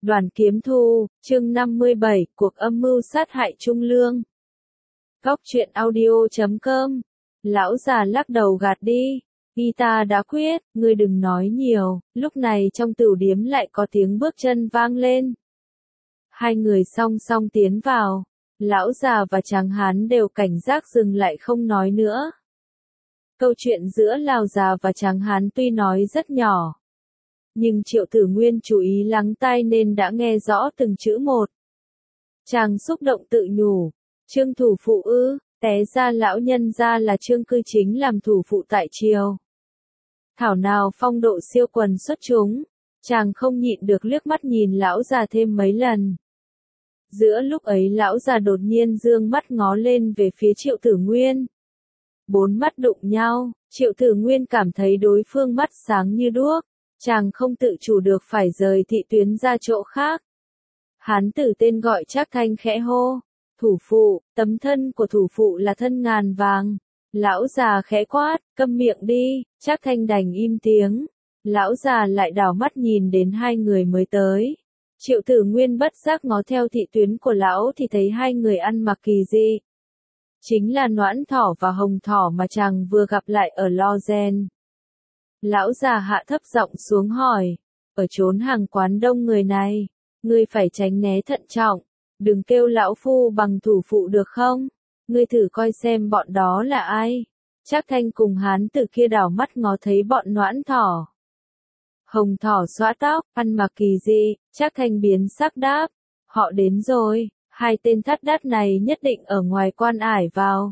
Đoàn Kiếm Thu, chương 57, cuộc âm mưu sát hại Trung Lương. Góc truyện audio.com. Lão già lắc đầu gạt đi. Y ta đã quyết, ngươi đừng nói nhiều. Lúc này trong tửu điếm lại có tiếng bước chân vang lên. Hai người song song tiến vào. Lão già và Tráng Hán đều cảnh giác dừng lại không nói nữa. Câu chuyện giữa Lão già và Tráng Hán tuy nói rất nhỏ, nhưng Triệu Tử Nguyên chú ý lắng tai nên đã nghe rõ từng chữ một. Chàng xúc động tự nhủ, Trương thủ phụ ư, té ra lão nhân ra là Trương Cư Chính làm thủ phụ tại triều. Thảo nào phong độ siêu quần xuất chúng, chàng không nhịn được liếc mắt nhìn lão già thêm mấy lần. Giữa lúc ấy lão già đột nhiên dương mắt ngó lên về phía Triệu Tử Nguyên. Bốn mắt đụng nhau, Triệu Tử Nguyên cảm thấy đối phương mắt sáng như đuốc. Chàng không tự chủ được phải rời thị tuyến ra chỗ khác. Hán tử tên gọi Trác Thanh khẽ hô, thủ phụ, tấm thân của thủ phụ là thân ngàn vàng. Lão già khẽ quát, câm miệng đi, Trác Thanh đành im tiếng. Lão già lại đảo mắt nhìn đến hai người mới tới. Triệu Tử Nguyên bất giác ngó theo thị tuyến của lão thì thấy hai người ăn mặc kỳ dị. Chính là Noãn Thỏ và Hồng Thỏ mà chàng vừa gặp lại ở Lo Gen. Lão già hạ thấp giọng xuống hỏi, ở chốn hàng quán đông người này, ngươi phải tránh né thận trọng, đừng kêu lão phu bằng thủ phụ được không? Ngươi thử coi xem bọn đó là ai? Trác Thanh cùng hán tử kia đảo mắt ngó thấy bọn Noãn Thỏ. Hồng Thỏ xõa tóc, ăn mặc kỳ dị, Trác Thanh biến sắc đáp, họ đến rồi, hai tên thắt đắt này nhất định ở ngoài quan ải vào.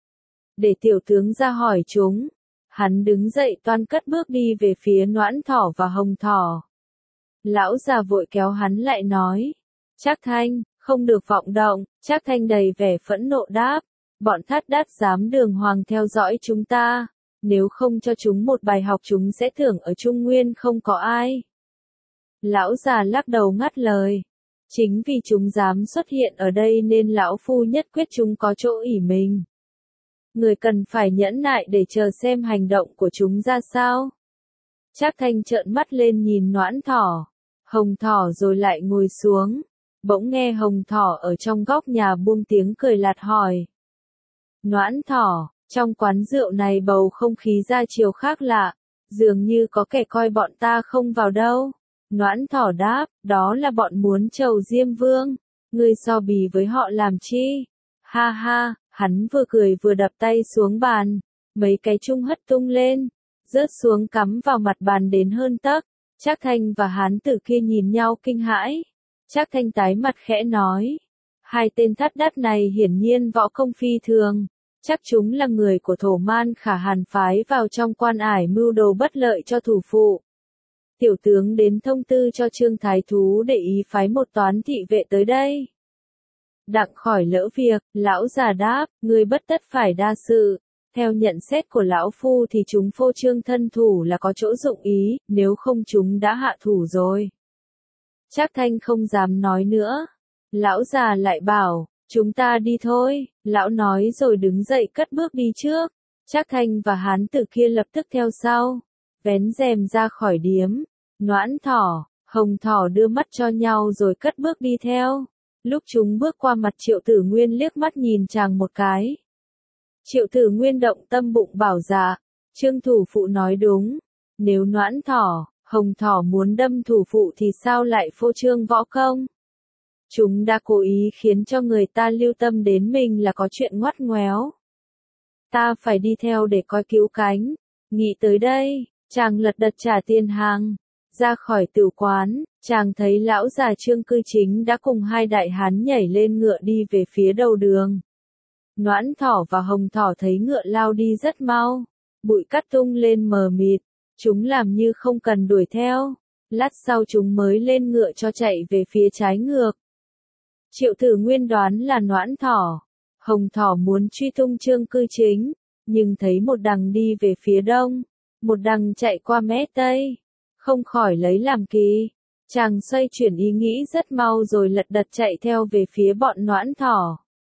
Để tiểu tướng ra hỏi chúng. Hắn đứng dậy toan cất bước đi về phía Noãn Thỏ và Hồng Thỏ. Lão già vội kéo hắn lại nói, Trác Thanh, không được vọng động. Trác Thanh đầy vẻ phẫn nộ đáp, bọn thắt đắt dám đường hoàng theo dõi chúng ta, nếu không cho chúng một bài học chúng sẽ tưởng ở Trung Nguyên không có ai. Lão già lắc đầu ngắt lời, chính vì chúng dám xuất hiện ở đây nên lão phu nhất quyết chúng có chỗ ỷ mình. Người cần phải nhẫn nại để chờ xem hành động của chúng ra sao. Trác Thanh trợn mắt lên nhìn Noãn Thỏ, Hồng Thỏ rồi lại ngồi xuống. Bỗng nghe Hồng Thỏ ở trong góc nhà buông tiếng cười lạt hỏi. Noãn Thỏ, trong quán rượu này bầu không khí ra chiều khác lạ, dường như có kẻ coi bọn ta không vào đâu. Noãn Thỏ đáp, đó là bọn muốn trầu Diêm Vương, ngươi so bì với họ làm chi? Ha ha. Hắn vừa cười vừa đập tay xuống bàn, mấy cái chung hất tung lên, rớt xuống cắm vào mặt bàn đến hơn tấc. Trác Thanh và hán tử kia nhìn nhau kinh hãi. Trác Thanh tái mặt khẽ nói, hai tên thắt đắt này hiển nhiên võ công phi thường, chắc chúng là người của Thổ Man Khả Hàn phái vào trong quan ải mưu đồ bất lợi cho thủ phụ. Tiểu tướng đến thông tư cho Trương Thái Thú để ý phái một toán thị vệ tới đây. Đặng khỏi lỡ việc, lão già đáp, ngươi bất tất phải đa sự. Theo nhận xét của lão phu thì chúng phô trương thân thủ là có chỗ dụng ý, nếu không chúng đã hạ thủ rồi. Trác Thanh không dám nói nữa. Lão già lại bảo, chúng ta đi thôi. Lão nói rồi đứng dậy cất bước đi trước. Trác Thanh và hán tử kia lập tức theo sau. Vén rèm ra khỏi điếm. Noãn Thỏ, Hồng Thỏ đưa mắt cho nhau rồi cất bước đi theo. Lúc chúng bước qua mặt Triệu Tử Nguyên liếc mắt nhìn chàng một cái. Triệu Tử Nguyên động tâm bụng bảo dạ, Trương thủ phụ nói đúng, nếu Noãn Thỏ, Hồng Thỏ muốn đâm thủ phụ thì sao lại phô trương võ công? Chúng đã cố ý khiến cho người ta lưu tâm đến mình là có chuyện ngoắt ngoéo. Ta phải đi theo để coi cứu cánh. Nghĩ tới đây, chàng lật đật trả tiền hàng. Ra khỏi tửu quán, chàng thấy lão già Trương Cư Chính đã cùng hai đại hán nhảy lên ngựa đi về phía đầu đường. Noãn Thỏ và Hồng Thỏ thấy ngựa lao đi rất mau, bụi cát tung lên mờ mịt, chúng làm như không cần đuổi theo, lát sau chúng mới lên ngựa cho chạy về phía trái ngược. Triệu Tử Nguyên đoán là Noãn Thỏ, Hồng Thỏ muốn truy tung Trương Cư Chính, nhưng thấy một đằng đi về phía đông, một đằng chạy qua mé tây. Không khỏi lấy làm kỳ, chàng xoay chuyển ý nghĩ rất mau rồi lật đật chạy theo về phía bọn Noãn Thỏ.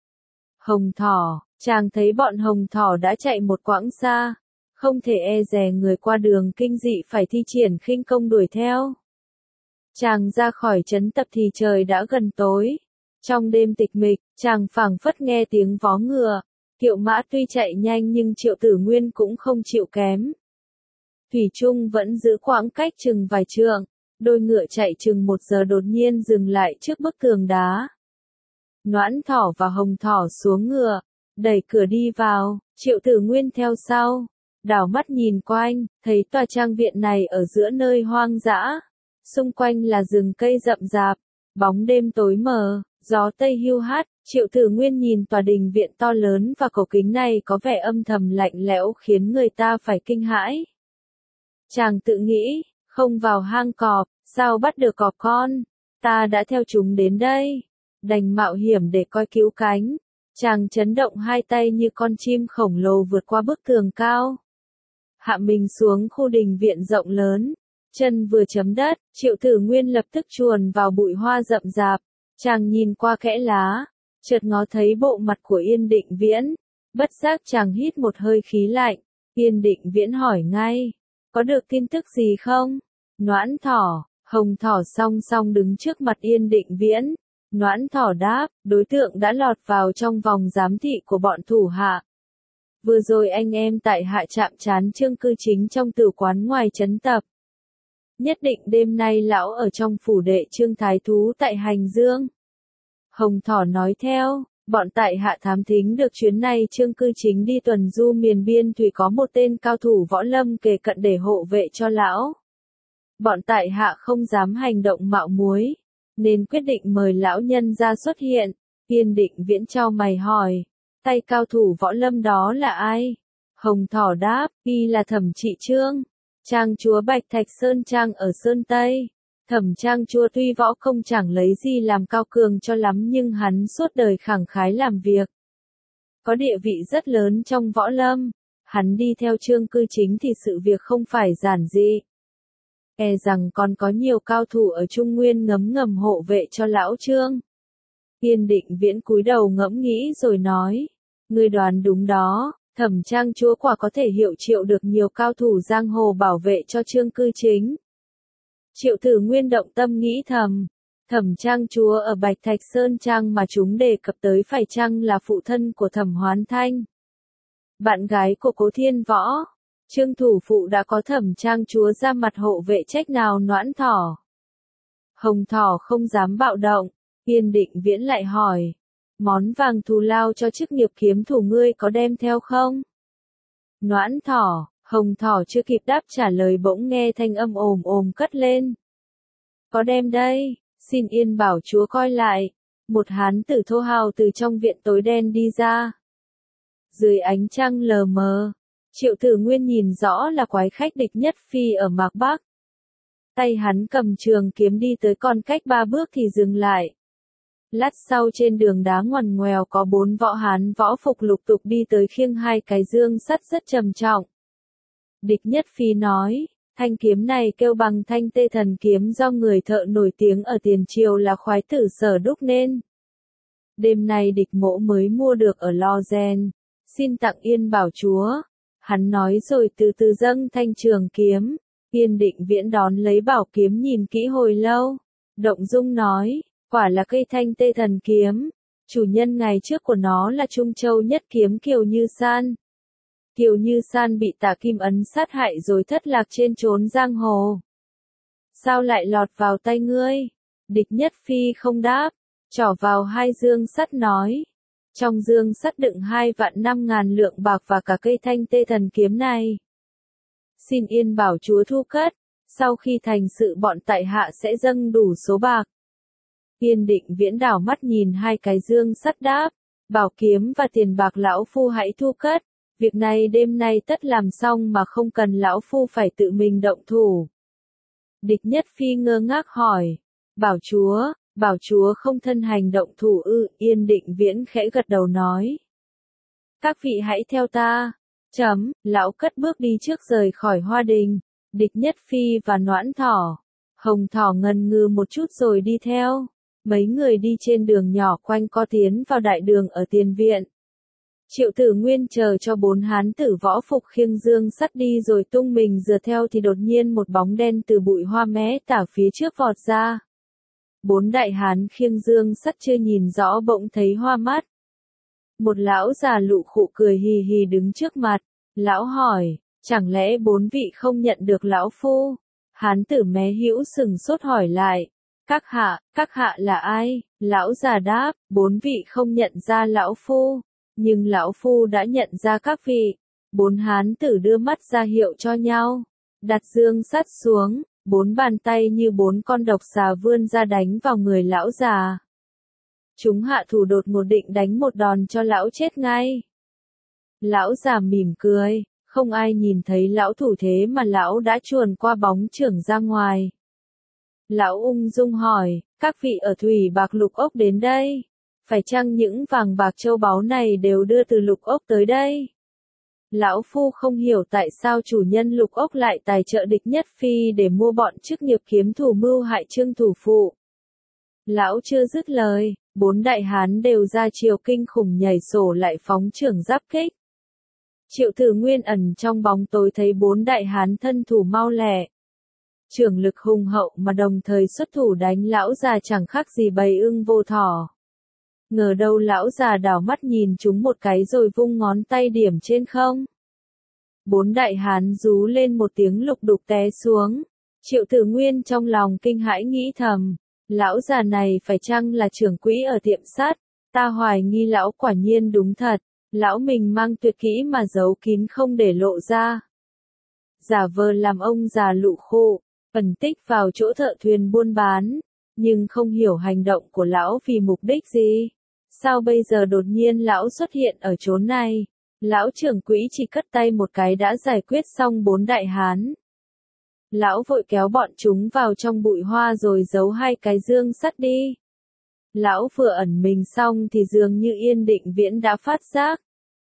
Hồng Thỏ, chàng thấy bọn Hồng Thỏ đã chạy một quãng xa, không thể e dè người qua đường kinh dị phải thi triển khinh công đuổi theo. Chàng ra khỏi trấn tập thì trời đã gần tối. Trong đêm tịch mịch, chàng phảng phất nghe tiếng vó ngựa. Kiệu mã tuy chạy nhanh nhưng Triệu Tử Nguyên cũng không chịu kém. Thủy chung vẫn giữ khoảng cách chừng vài trượng. Đôi ngựa chạy chừng 1 giờ đột nhiên dừng lại trước bức tường đá. Noãn Thỏ và Hồng Thỏ xuống ngựa, đẩy cửa đi vào, Triệu Tử Nguyên theo sau. Đảo mắt nhìn quanh, thấy tòa trang viện này ở giữa nơi hoang dã. Xung quanh là rừng cây rậm rạp, bóng đêm tối mờ, gió tây hiu hắt. Triệu Tử Nguyên nhìn tòa đình viện to lớn và cổ kính này có vẻ âm thầm lạnh lẽo khiến người ta phải kinh hãi. Chàng tự nghĩ, không vào hang cọp, sao bắt được cọp con? Ta đã theo chúng đến đây, đành mạo hiểm để coi cứu cánh. Chàng chấn động hai tay như con chim khổng lồ vượt qua bức tường cao. Hạ mình xuống khu đình viện rộng lớn. Chân vừa chấm đất, Triệu Tử Nguyên lập tức chuồn vào bụi hoa rậm rạp. Chàng nhìn qua kẽ lá, chợt ngó thấy bộ mặt của Yên Định Viễn. Bất giác chàng hít một hơi khí lạnh. Yên Định Viễn hỏi ngay, có được tin tức gì không? Noãn Thỏ, Hồng Thỏ song song đứng trước mặt Yên Định Viễn. Noãn Thỏ đáp, đối tượng đã lọt vào trong vòng giám thị của bọn thủ hạ. Vừa rồi anh em tại hạ chạm trán Trương Cư Chính trong tử quán ngoài trấn tập. Nhất định đêm nay lão ở trong phủ đệ Trương Thái Thú tại Hành Dương. Hồng Thỏ nói theo, bọn tại hạ thám thính được chuyến này Trương Cư Chính đi tuần du miền biên thủy có một tên cao thủ võ lâm kề cận để hộ vệ cho lão. Bọn tại hạ không dám hành động mạo muối, nên quyết định mời lão nhân ra xuất hiện. Yên Định Viễn chau mày hỏi, tay cao thủ võ lâm đó là ai? Hồng Thỏ đáp, y là Thẩm Trị Trương, trang chúa Bạch Thạch Sơn Trang ở Sơn Tây. Thẩm trang chúa tuy võ công chẳng lấy gì làm cao cường cho lắm nhưng hắn suốt đời khẳng khái làm việc, có địa vị rất lớn trong võ lâm. Hắn đi theo Trương Cư Chính thì sự việc không phải giản dị. E rằng còn có nhiều cao thủ ở Trung Nguyên ngấm ngầm hộ vệ cho lão Trương. Yên Định Viễn cúi đầu ngẫm nghĩ rồi nói, ngươi đoán đúng đó, Thẩm trang chúa quả có thể hiệu triệu được nhiều cao thủ giang hồ bảo vệ cho Trương Cư Chính. Triệu Tử Nguyên động tâm nghĩ thầm, Thẩm trang chúa ở Bạch Thạch Sơn Trang mà chúng đề cập tới phải chăng là phụ thân của Thẩm Hoán Thanh, bạn gái của Cố Thiên Võ. Trương thủ phụ đã có Thẩm trang chúa ra mặt hộ vệ trách nào Noãn Thỏ. Hồng Thỏ không dám bạo động. Yên Định Viễn lại hỏi, món vàng thù lao cho chức nghiệp kiếm thủ ngươi có đem theo không? Noãn Thỏ, Hồng Thỏ chưa kịp đáp trả lời bỗng nghe thanh âm ồm ồm cất lên. Có đem đây, xin Yên bảo chúa coi lại. Một hán tử thô hào từ trong viện tối đen đi ra. Dưới ánh trăng lờ mờ, Triệu Tử Nguyên nhìn rõ là quái khách Địch Nhất Phi ở Mạc Bắc. Tay hắn cầm trường kiếm đi tới còn cách 3 bước thì dừng lại. Lát sau trên đường đá ngoằn ngoèo có 4 võ hán võ phục lục tục đi tới khiêng 2 cái dương sắt rất trầm trọng. Địch Nhất Phi nói, thanh kiếm này kêu bằng Thanh Tê Thần kiếm do người thợ nổi tiếng ở tiền triều là khoái tử Sở đúc nên. Đêm nay địch mỗ mới mua được ở Lo Gen, xin tặng Yên bảo chúa. Hắn nói rồi từ từ dâng thanh trường kiếm. Yên Định Viễn đón lấy bảo kiếm nhìn kỹ hồi lâu. Động dung nói, quả là cây Thanh Tê Thần kiếm. Chủ nhân ngày trước của nó là Trung Châu Nhất Kiếm Kiều Như San. Kiều Như San bị Tả Kim Ấn sát hại rồi thất lạc trên chốn giang hồ. Sao lại lọt vào tay ngươi? Địch Nhất Phi không đáp, trỏ vào 2 dương sắt nói. Trong dương sắt đựng 2.500.000 lượng bạc và cả cây Thanh Tê Thần kiếm này. Xin Yên bảo chúa thu cất, sau khi thành sự bọn tại hạ sẽ dâng đủ số bạc. Yên Định Viễn đảo mắt nhìn 2 cái dương sắt đáp, bảo kiếm và tiền bạc lão phu hãy thu cất, việc này đêm nay tất làm xong mà không cần lão phu phải tự mình động thủ. Địch Nhất Phi ngơ ngác hỏi, bảo chúa không thân hành động thủ ư? Yên Định Viễn khẽ gật đầu nói, các vị hãy theo ta. Lão cất bước đi trước rời khỏi hoa đình. Địch Nhất Phi và Noãn Thỏ, Hồng Thỏ ngần ngừ một chút rồi đi theo. Mấy người đi trên đường nhỏ quanh co tiến vào đại đường ở tiền viện. Triệu Tử Nguyên chờ cho 4 hán tử võ phục khiêng dương sắt đi rồi tung mình dựa theo thì đột nhiên một bóng đen từ bụi hoa mé tả phía trước vọt ra. 4 đại hán khiêng dương sắt chưa nhìn rõ bỗng thấy hoa mắt. Một lão già lụ khụ cười hì hì đứng trước mặt, lão hỏi, chẳng lẽ 4 vị không nhận được lão phu? Hán tử mé hữu sừng sốt hỏi lại, các hạ là ai? Lão già đáp, 4 vị không nhận ra lão phu, nhưng lão phu đã nhận ra các vị. 4 hán tử đưa mắt ra hiệu cho nhau, đặt dương sắt xuống, 4 bàn tay như 4 con độc xà vươn ra đánh vào người lão già. Chúng hạ thủ đột ngột định đánh một đòn cho lão chết ngay. Lão già mỉm cười, không ai nhìn thấy lão thủ thế mà lão đã chuồn qua bóng chưởng ra ngoài. Lão ung dung hỏi, các vị ở Thủy Bạc Lục Ốc đến đây, phải chăng những vàng bạc châu báu này đều đưa từ Lục Ốc tới đây? Lão phu không hiểu tại sao chủ nhân Lục Ốc lại tài trợ Địch Nhất Phi để mua bọn chức nghiệp kiếm thủ mưu hại Trương thủ phụ. Lão chưa dứt lời, 4 đại hán đều ra chiều kinh khủng nhảy sổ lại phóng chưởng giáp kích. Triệu Tử Nguyên ẩn trong bóng tối thấy 4 đại hán thân thủ mau lẹ, chưởng lực hùng hậu mà đồng thời xuất thủ đánh lão già chẳng khác gì bầy ưng vô thỏ. Ngờ đâu lão già đảo mắt nhìn chúng một cái rồi vung ngón tay điểm trên không. 4 đại hán rú lên một tiếng lục đục té xuống. Triệu Tử Nguyên trong lòng kinh hãi nghĩ thầm, lão già này phải chăng là trưởng quỹ ở tiệm sắt? Ta hoài nghi lão quả nhiên đúng thật, lão mình mang tuyệt kỹ mà giấu kín không để lộ ra. Giả vờ làm ông già lụ khụ, ẩn tích vào chỗ thợ thuyền buôn bán, nhưng không hiểu hành động của lão vì mục đích gì. Sao bây giờ đột nhiên lão xuất hiện ở chỗ này? Lão trưởng quỹ chỉ cất tay một cái đã giải quyết xong 4 đại hán. Lão vội kéo bọn chúng vào trong bụi hoa rồi giấu 2 cái dương sắt đi. Lão vừa ẩn mình xong thì dường như Yên Định Viễn đã phát giác.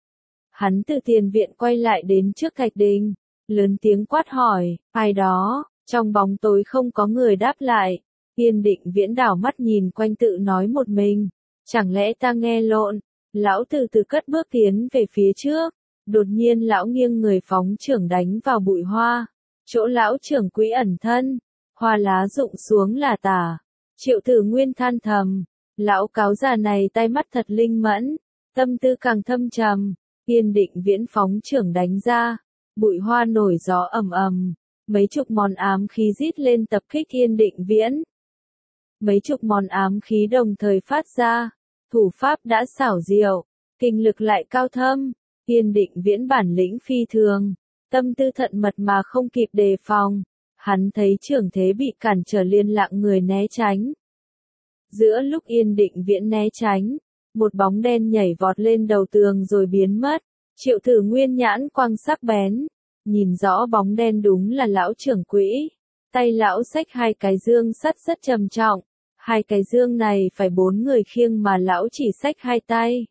Hắn từ tiền viện quay lại đến trước thạch đình, lớn tiếng quát hỏi, ai đó? Trong bóng tối không có người đáp lại. Yên Định Viễn đảo mắt nhìn quanh tự nói một mình, chẳng lẽ ta nghe lộn? Lão từ từ cất bước tiến về phía trước, đột nhiên lão nghiêng người phóng chưởng đánh vào bụi hoa, chỗ lão trưởng quỹ ẩn thân, hoa lá rụng xuống là tả. Triệu Tử Nguyên than thầm, lão cáo già này tay mắt thật linh mẫn, tâm tư càng thâm trầm. Yên Định Viễn phóng chưởng đánh ra, bụi hoa nổi gió ầm ầm, mấy chục món ám khí rít lên tập kích Yên Định Viễn. Mấy chục món ám khí đồng thời phát ra, thủ pháp đã xảo diệu, kinh lực lại cao thâm. Yên Định Viễn bản lĩnh phi thường, tâm tư thận mật mà không kịp đề phòng. Hắn thấy trưởng thế bị cản trở liền lặng người né tránh. Giữa lúc Yên Định Viễn né tránh, một bóng đen nhảy vọt lên đầu tường rồi biến mất. Triệu Tử Nguyên nhãn quang sắc bén, nhìn rõ bóng đen đúng là lão trưởng quỹ. Tay lão xách 2 cái dương sắt rất trầm trọng. 2 cái dương này phải 4 người khiêng mà lão chỉ xách 2 tay.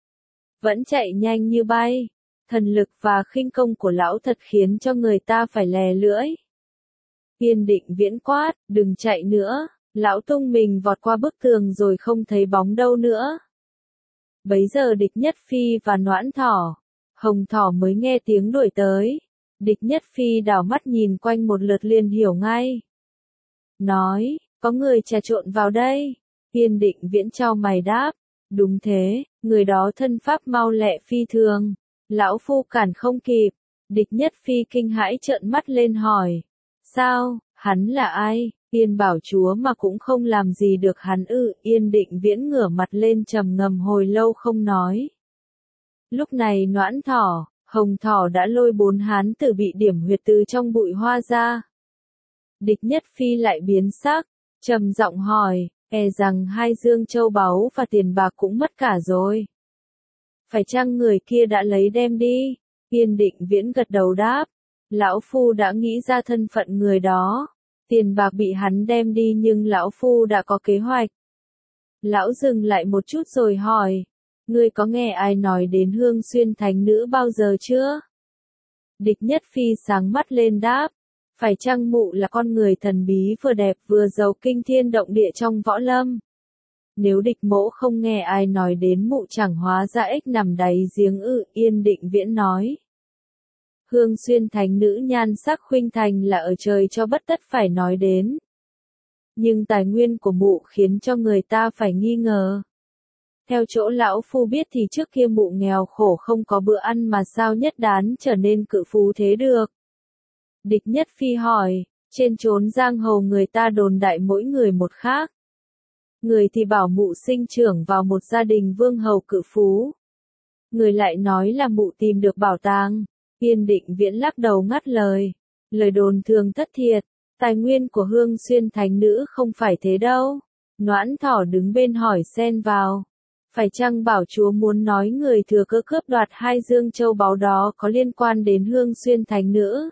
Vẫn chạy nhanh như bay. Thần lực và khinh công của lão thật khiến cho người ta phải lè lưỡi. Yên Định Viễn quát, đừng chạy nữa. Lão tung mình vọt qua bức tường rồi không thấy bóng đâu nữa. Bấy giờ Địch Nhất Phi và Noãn Thỏ, Hồng Thỏ mới nghe tiếng đuổi tới. Địch Nhất Phi đảo mắt nhìn quanh một lượt liền hiểu ngay. Nói, có người trà trộn vào đây. Yên Định Viễn chau mày đáp, đúng thế, người đó thân pháp mau lẹ phi thường. Lão phu cản không kịp. Địch Nhất Phi kinh hãi trợn mắt lên hỏi, sao, hắn là ai? Yên Bảo Chúa mà cũng không làm gì được hắn ư? Yên Định Viễn ngửa mặt lên trầm ngâm hồi lâu không nói. Lúc này Noãn Thỏ, Hồng Thỏ đã lôi 4 hán tử bị điểm huyệt từ trong bụi hoa ra. Địch Nhất Phi lại biến sắc, trầm giọng hỏi, e rằng 2 dương châu báu và tiền bạc cũng mất cả rồi. Phải chăng người kia đã lấy đem đi? Yên Định Viễn gật đầu đáp, lão phu đã nghĩ ra thân phận người đó. Tiền bạc bị hắn đem đi nhưng lão phu đã có kế hoạch. Lão dừng lại một chút rồi hỏi, ngươi có nghe ai nói đến Hương Xuyên Thánh Nữ bao giờ chưa? Địch Nhất Phi sáng mắt lên đáp, phải chăng mụ là con người thần bí vừa đẹp vừa giàu kinh thiên động địa trong võ lâm? Nếu địch mỗ không nghe ai nói đến mụ chẳng hóa ra ếch nằm đáy giếng ư, Yên Định Viễn nói. Hương Xuyên thánh nữ nhan sắc khuynh thành là ở trời cho bất tất phải nói đến. Nhưng tài nguyên của mụ khiến cho người ta phải nghi ngờ. Theo chỗ lão phu biết thì trước kia mụ nghèo khổ không có bữa ăn mà sao nhất đán trở nên cự phú thế được. Địch Nhất Phi hỏi, trên chốn giang hồ người ta đồn đại mỗi người một khác. Người thì bảo mụ sinh trưởng vào một gia đình vương hầu cự phú. Người lại nói là mụ tìm được bảo tàng. Yên Định Viễn lắc đầu ngắt lời. Lời đồn thường thất thiệt, tài nguyên của Hương Xuyên thánh nữ không phải thế đâu. Noãn Thỏ đứng bên hỏi xen vào. Phải chăng bảo chúa muốn nói người thừa cơ cướp đoạt 2 dương châu báu đó có liên quan đến Hương Xuyên thánh nữ?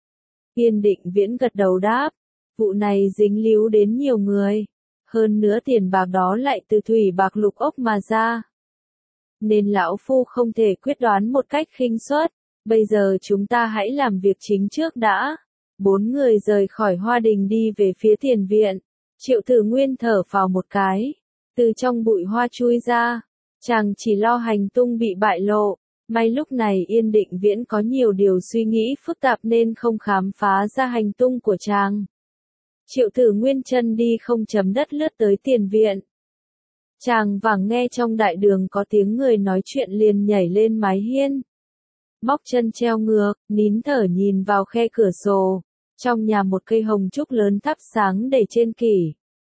Yên Định Viễn gật đầu đáp. Vụ này dính líu đến nhiều người. Hơn nữa tiền bạc đó lại từ thủy bạc lục ốc mà ra. Nên lão phu không thể quyết đoán một cách khinh suất. Bây giờ chúng ta hãy làm việc chính trước đã. 4 người rời khỏi Hoa Đình đi về phía tiền viện. Triệu Tử Nguyên thở phào một cái. Từ trong bụi hoa chui ra. Chàng chỉ lo hành tung bị bại lộ. May lúc này Yên Định Viễn có nhiều điều suy nghĩ phức tạp nên không khám phá ra hành tung của chàng. Triệu Tử Nguyên chân đi không chấm đất lướt tới tiền viện. Chàng vàng nghe trong đại đường có tiếng người nói chuyện liền nhảy lên mái hiên. Móc chân treo ngược, nín thở nhìn vào khe cửa sổ. Trong nhà một cây hồng trúc lớn thắp sáng để trên kỷ.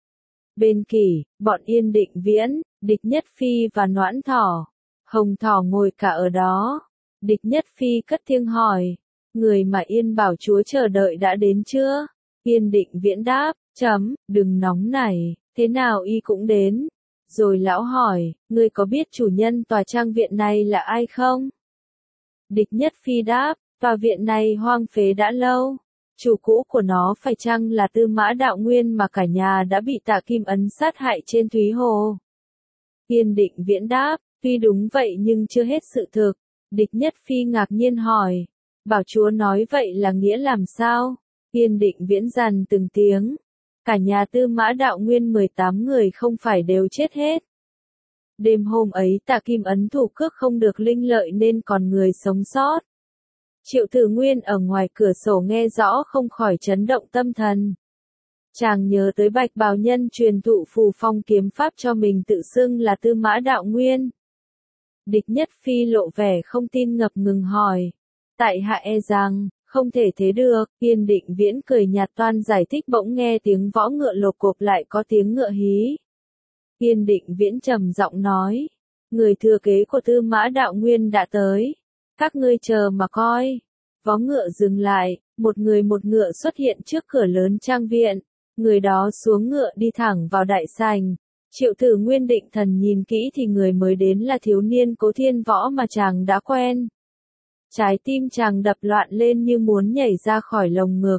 Bên kỷ, bọn Yên Định Viễn, Địch Nhất Phi và Noãn Thỏ. Hồng Thỏ ngồi cả ở đó. Địch Nhất Phi cất tiếng hỏi. Người mà Yên bảo chúa chờ đợi đã đến chưa? Yên Định Viễn đáp, đừng nóng nảy, thế nào y cũng đến. Rồi lão hỏi, ngươi có biết chủ nhân tòa trang viện này là ai không? Địch Nhất Phi đáp, tòa viện này hoang phế đã lâu. Chủ cũ của nó phải chăng là Tư Mã Đạo Nguyên mà cả nhà đã bị Tạ Kim Ấn sát hại trên Thúy Hồ? Yên Định Viễn đáp, tuy đúng vậy nhưng chưa hết sự thực. Địch Nhất Phi ngạc nhiên hỏi, bảo chúa nói vậy là nghĩa làm sao? Yên Định Viễn dằn từng tiếng. Cả nhà Tư Mã Đạo Nguyên 18 người không phải đều chết hết. Đêm hôm ấy Tạ Kim Ấn thủ cước không được linh lợi nên còn người sống sót. Triệu Tử Nguyên ở ngoài cửa sổ nghe rõ không khỏi chấn động tâm thần. Chàng nhớ tới Bạch Bào Nhân truyền thụ phù phong kiếm pháp cho mình tự xưng là Tư Mã Đạo Nguyên. Địch Nhất Phi lộ vẻ không tin ngập ngừng hỏi. Tại hạ e rằng, không thể thế được. Yên Định Viễn cười nhạt toan giải thích bỗng nghe tiếng võ ngựa lộp cộp lại có tiếng ngựa hí. Yên Định Viễn trầm giọng nói. Người thừa kế của Tư Mã Đạo Nguyên đã tới. Các ngươi chờ mà coi. Vó ngựa dừng lại, một người một ngựa xuất hiện trước cửa lớn trang viện. Người đó xuống ngựa đi thẳng vào đại sảnh. Triệu Tử Nguyên định thần nhìn kỹ thì người mới đến là thiếu niên Cố Thiên Võ mà chàng đã quen. Trái tim chàng đập loạn lên như muốn nhảy ra khỏi lồng ngực.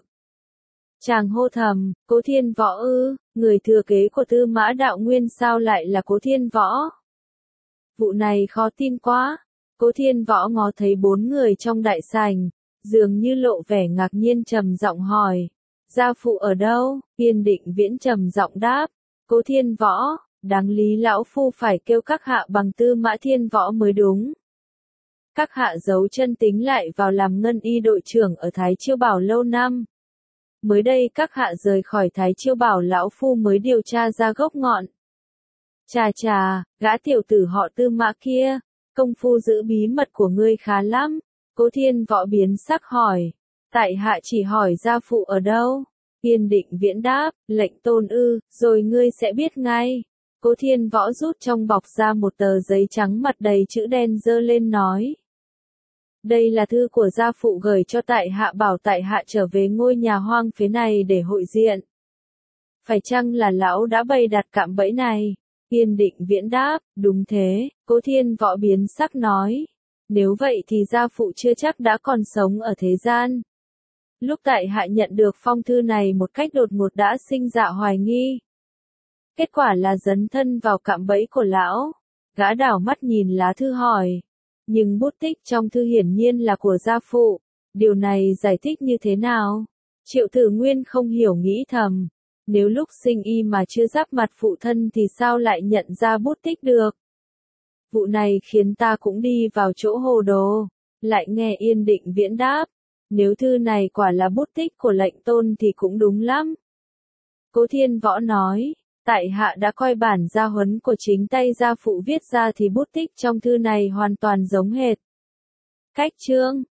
Chàng hô thầm, Cố Thiên Võ ư, người thừa kế của Tư Mã Đạo Nguyên sao lại là Cố Thiên Võ? Vụ này khó tin quá. Cố Thiên Võ ngó thấy 4 người trong đại sảnh, dường như lộ vẻ ngạc nhiên trầm giọng hỏi. Gia phụ ở đâu? Yên Định Viễn trầm giọng đáp. Cố Thiên Võ, đáng lý lão phu phải kêu các hạ bằng Tư Mã Thiên Võ mới đúng. Các hạ giấu chân tính lại vào làm ngân y đội trưởng ở Thái Chiêu Bảo lâu năm. Mới đây các hạ rời khỏi Thái Chiêu Bảo lão phu mới điều tra ra gốc ngọn. Chà, gã tiểu tử họ Tư Mã kia, công phu giữ bí mật của ngươi khá lắm. Cố Thiên Võ biến sắc hỏi. Tại hạ chỉ hỏi gia phụ ở đâu? Yên Định Viễn đáp, lệnh tôn ư, rồi ngươi sẽ biết ngay. Cố Thiên Võ rút trong bọc ra một tờ giấy trắng mặt đầy chữ đen giơ lên nói. Đây là thư của gia phụ gửi cho tại hạ bảo tại hạ trở về ngôi nhà hoang phế này để hội diện. Phải chăng là lão đã bày đặt cạm bẫy này? Yên Định Viễn đáp, đúng thế. Cố Thiên Võ biến sắc nói. Nếu vậy thì gia phụ chưa chắc đã còn sống ở thế gian. Lúc tại hạ nhận được phong thư này một cách đột ngột đã sinh dạ hoài nghi. Kết quả là dấn thân vào cạm bẫy của lão. Gã đảo mắt nhìn lá thư hỏi. Nhưng bút tích trong thư hiển nhiên là của gia phụ. Điều này giải thích như thế nào? Triệu Tử Nguyên không hiểu nghĩ thầm. Nếu lúc sinh y mà chưa giáp mặt phụ thân thì sao lại nhận ra bút tích được? Vụ này khiến ta cũng đi vào chỗ hồ đồ. Lại nghe Yên Định Viễn đáp. Nếu thư này quả là bút tích của lệnh tôn thì cũng đúng lắm. Cố Thiên Võ nói. Tại hạ đã coi bản gia huấn của chính tay gia phụ viết ra thì bút tích trong thư này hoàn toàn giống hệt. Cách chương